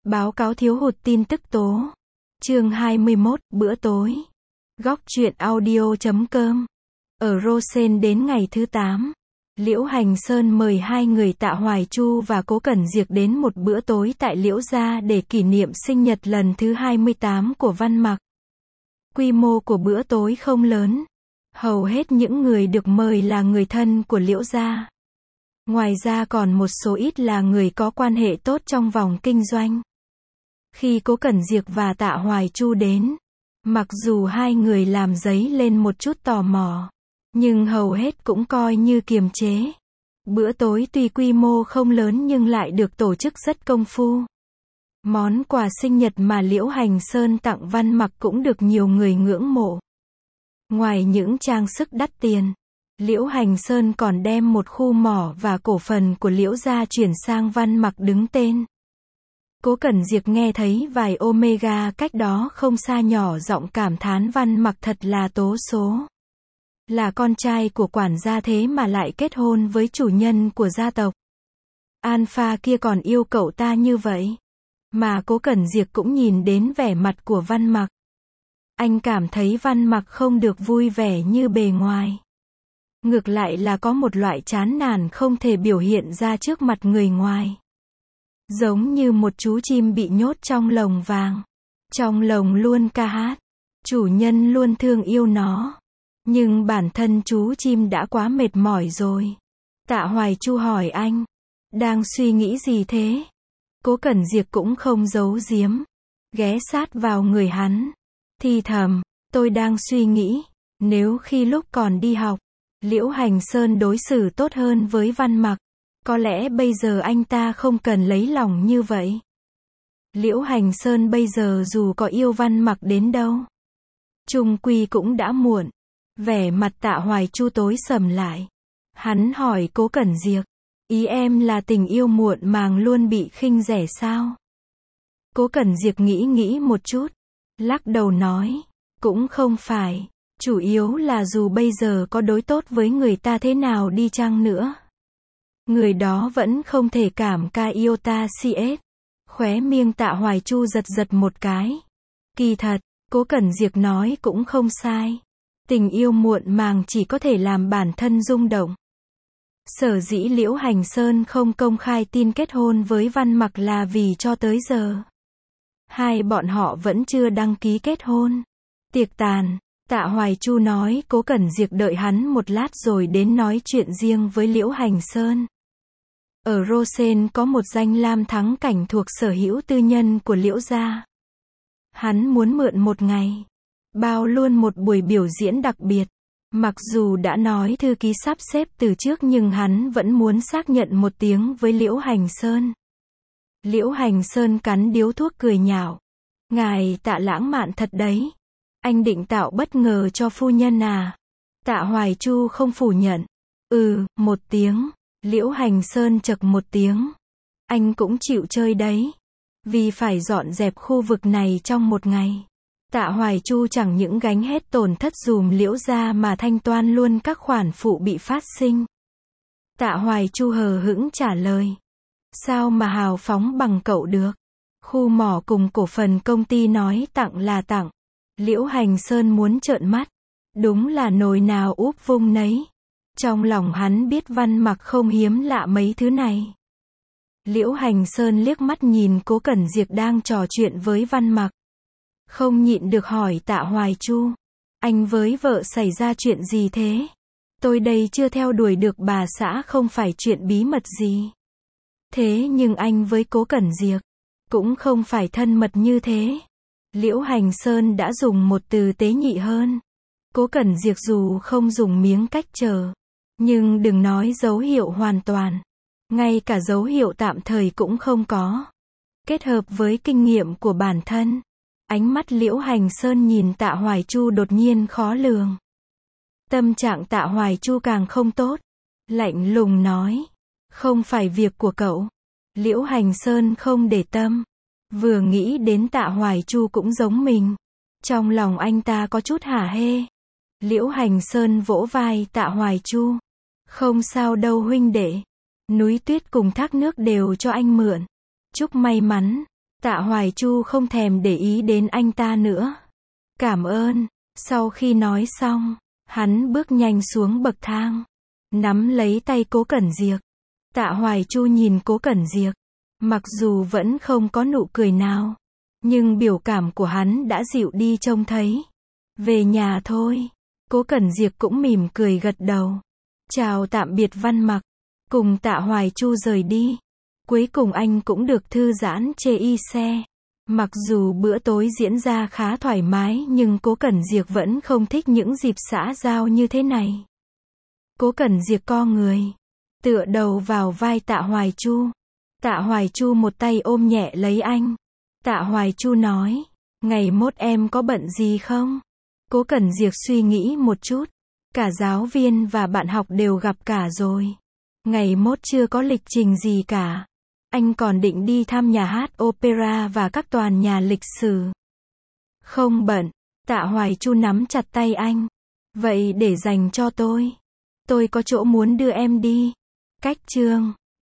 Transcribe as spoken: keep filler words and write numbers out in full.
Báo cáo thiếu hụt tin tức tố. Chương hai mươi mốt, bữa tối. Góc truyện audio chấm com. Ở Rosen đến ngày thứ tám, Liễu Hành Sơn mời hai người Tạ Hoài Chu và Cố Cẩn Diệc đến một bữa tối tại Liễu gia để kỷ niệm sinh nhật lần thứ hai mươi tám của Văn Mặc. Quy mô của bữa tối không lớn. Hầu hết những người được mời là người thân của Liễu gia. Ngoài ra còn một số ít là người có quan hệ tốt trong vòng kinh doanh. Khi Cố Cẩn Diệc và Tạ Hoài Chu đến, mặc dù hai người làm dấy lên một chút tò mò, nhưng hầu hết cũng coi như kiềm chế. Bữa tối tuy quy mô không lớn nhưng lại được tổ chức rất công phu. Món quà sinh nhật mà Liễu Hành Sơn tặng Văn Mặc cũng được nhiều người ngưỡng mộ. Ngoài những trang sức đắt tiền, Liễu Hành Sơn còn đem một khu mỏ và cổ phần của Liễu gia chuyển sang Văn Mặc đứng tên. Cố Cẩn Diệc nghe thấy vài Omega cách đó không xa nhỏ giọng cảm thán Văn Mặc thật là tố số. Là con trai của quản gia thế mà lại kết hôn với chủ nhân của gia tộc. Alpha kia còn yêu cậu ta như vậy. Mà Cố Cẩn Diệc cũng nhìn đến vẻ mặt của Văn Mặc. Anh cảm thấy Văn Mặc không được vui vẻ như bề ngoài. Ngược lại là có một loại chán nản không thể biểu hiện ra trước mặt người ngoài. Giống như một chú chim bị nhốt trong lồng vàng. Trong lồng luôn ca hát. Chủ nhân luôn thương yêu nó. Nhưng bản thân chú chim đã quá mệt mỏi rồi. Tạ Hoài Chu hỏi anh. Đang suy nghĩ gì thế? Cố Cẩn Diệc cũng không giấu giếm. Ghé sát vào người hắn. Thì thầm, tôi đang suy nghĩ. Nếu khi lúc còn đi học, Liễu Hành Sơn đối xử tốt hơn với Văn Mặc, có lẽ bây giờ anh ta không cần lấy lòng như vậy. Liễu Hành Sơn bây giờ dù có yêu Văn Mặc đến đâu, chung quy cũng đã muộn. Vẻ mặt Tạ Hoài Chu tối sầm lại. Hắn hỏi Cố Cẩn Diệc, ý em là tình yêu muộn màng luôn bị khinh rẻ sao? Cố Cẩn Diệc nghĩ nghĩ một chút, lắc đầu nói, cũng không phải, chủ yếu là dù bây giờ có đối tốt với người ta thế nào đi chăng nữa, người đó vẫn không thể cảm ca yêu ta si ết. Khóe miệng Tạ Hoài Chu giật giật một cái. Kỳ thật, Cố Cẩn Diệc nói cũng không sai. Tình yêu muộn màng chỉ có thể làm bản thân rung động. Sở dĩ Liễu Hành Sơn không công khai tin kết hôn với Văn Mặc là vì cho tới giờ, hai bọn họ vẫn chưa đăng ký kết hôn. Tiệc tàn, Tạ Hoài Chu nói Cố Cẩn Diệc đợi hắn một lát rồi đến nói chuyện riêng với Liễu Hành Sơn. Ở Rosen có một danh lam thắng cảnh thuộc sở hữu tư nhân của Liễu gia. Hắn muốn mượn một ngày, bao luôn một buổi biểu diễn đặc biệt. Mặc dù đã nói thư ký sắp xếp từ trước nhưng hắn vẫn muốn xác nhận một tiếng với Liễu Hành Sơn. Liễu Hành Sơn cắn điếu thuốc cười nhạo. Ngài Tạ lãng mạn thật đấy. Anh định tạo bất ngờ cho phu nhân à? Tạ Hoài Chu không phủ nhận. Ừ, một tiếng. Liễu Hành Sơn chậc một tiếng. Anh cũng chịu chơi đấy. Vì phải dọn dẹp khu vực này trong một ngày. Tạ Hoài Chu chẳng những gánh hết tổn thất dùm Liễu gia mà thanh toán luôn các khoản phụ bị phát sinh. Tạ Hoài Chu hờ hững trả lời. Sao mà hào phóng bằng cậu được? Khu mỏ cùng cổ phần công ty nói tặng là tặng. Liễu Hành Sơn muốn trợn mắt. Đúng là nồi nào úp vung nấy. Trong lòng hắn biết Văn Mặc không hiếm lạ mấy thứ này. Liễu Hành Sơn liếc mắt nhìn Cố Cẩn Diệc đang trò chuyện với Văn Mặc. Không nhịn được hỏi Tạ Hoài Chu. Anh với vợ xảy ra chuyện gì thế? Tôi đây chưa theo đuổi được bà xã không phải chuyện bí mật gì. Thế nhưng anh với Cố Cẩn Diệc cũng không phải thân mật như thế. Liễu Hành Sơn đã dùng một từ tế nhị hơn. Cố Cẩn Diệc dù không dùng miếng cách trở, nhưng đừng nói dấu hiệu hoàn toàn. Ngay cả dấu hiệu tạm thời cũng không có. Kết hợp với kinh nghiệm của bản thân, ánh mắt Liễu Hành Sơn nhìn Tạ Hoài Chu đột nhiên khó lường. Tâm trạng Tạ Hoài Chu càng không tốt. Lạnh lùng nói. Không phải việc của cậu. Liễu Hành Sơn không để tâm. Vừa nghĩ đến Tạ Hoài Chu cũng giống mình. Trong lòng anh ta có chút hả hê. Liễu Hành Sơn vỗ vai Tạ Hoài Chu. Không sao đâu huynh đệ. Núi tuyết cùng thác nước đều cho anh mượn. Chúc may mắn. Tạ Hoài Chu không thèm để ý đến anh ta nữa. Cảm ơn. Sau khi nói xong, hắn bước nhanh xuống bậc thang, nắm lấy tay Cố Cẩn Diệc. Tạ Hoài Chu nhìn Cố Cẩn Diệc, mặc dù vẫn không có nụ cười nào, nhưng biểu cảm của hắn đã dịu đi trông thấy. Về nhà thôi. Cố Cẩn Diệc cũng mỉm cười gật đầu. Chào tạm biệt Văn Mặc, cùng Tạ Hoài Chu rời đi. Cuối cùng anh cũng được thư giãn chê y xe. Mặc dù bữa tối diễn ra khá thoải mái nhưng Cố Cẩn Diệc vẫn không thích những dịp xã giao như thế này. Cố Cẩn Diệc co người, tựa đầu vào vai Tạ Hoài Chu. Tạ Hoài Chu một tay ôm nhẹ lấy anh. Tạ Hoài Chu nói, ngày mốt em có bận gì không? Cố Cẩn Diệc suy nghĩ một chút. Cả giáo viên và bạn học đều gặp cả rồi. Ngày mốt chưa có lịch trình gì cả. Anh còn định đi thăm nhà hát opera và các tòa nhà lịch sử. Không bận. Tạ Hoài Chu nắm chặt tay anh. Vậy để dành cho tôi. Tôi có chỗ muốn đưa em đi. Cách chương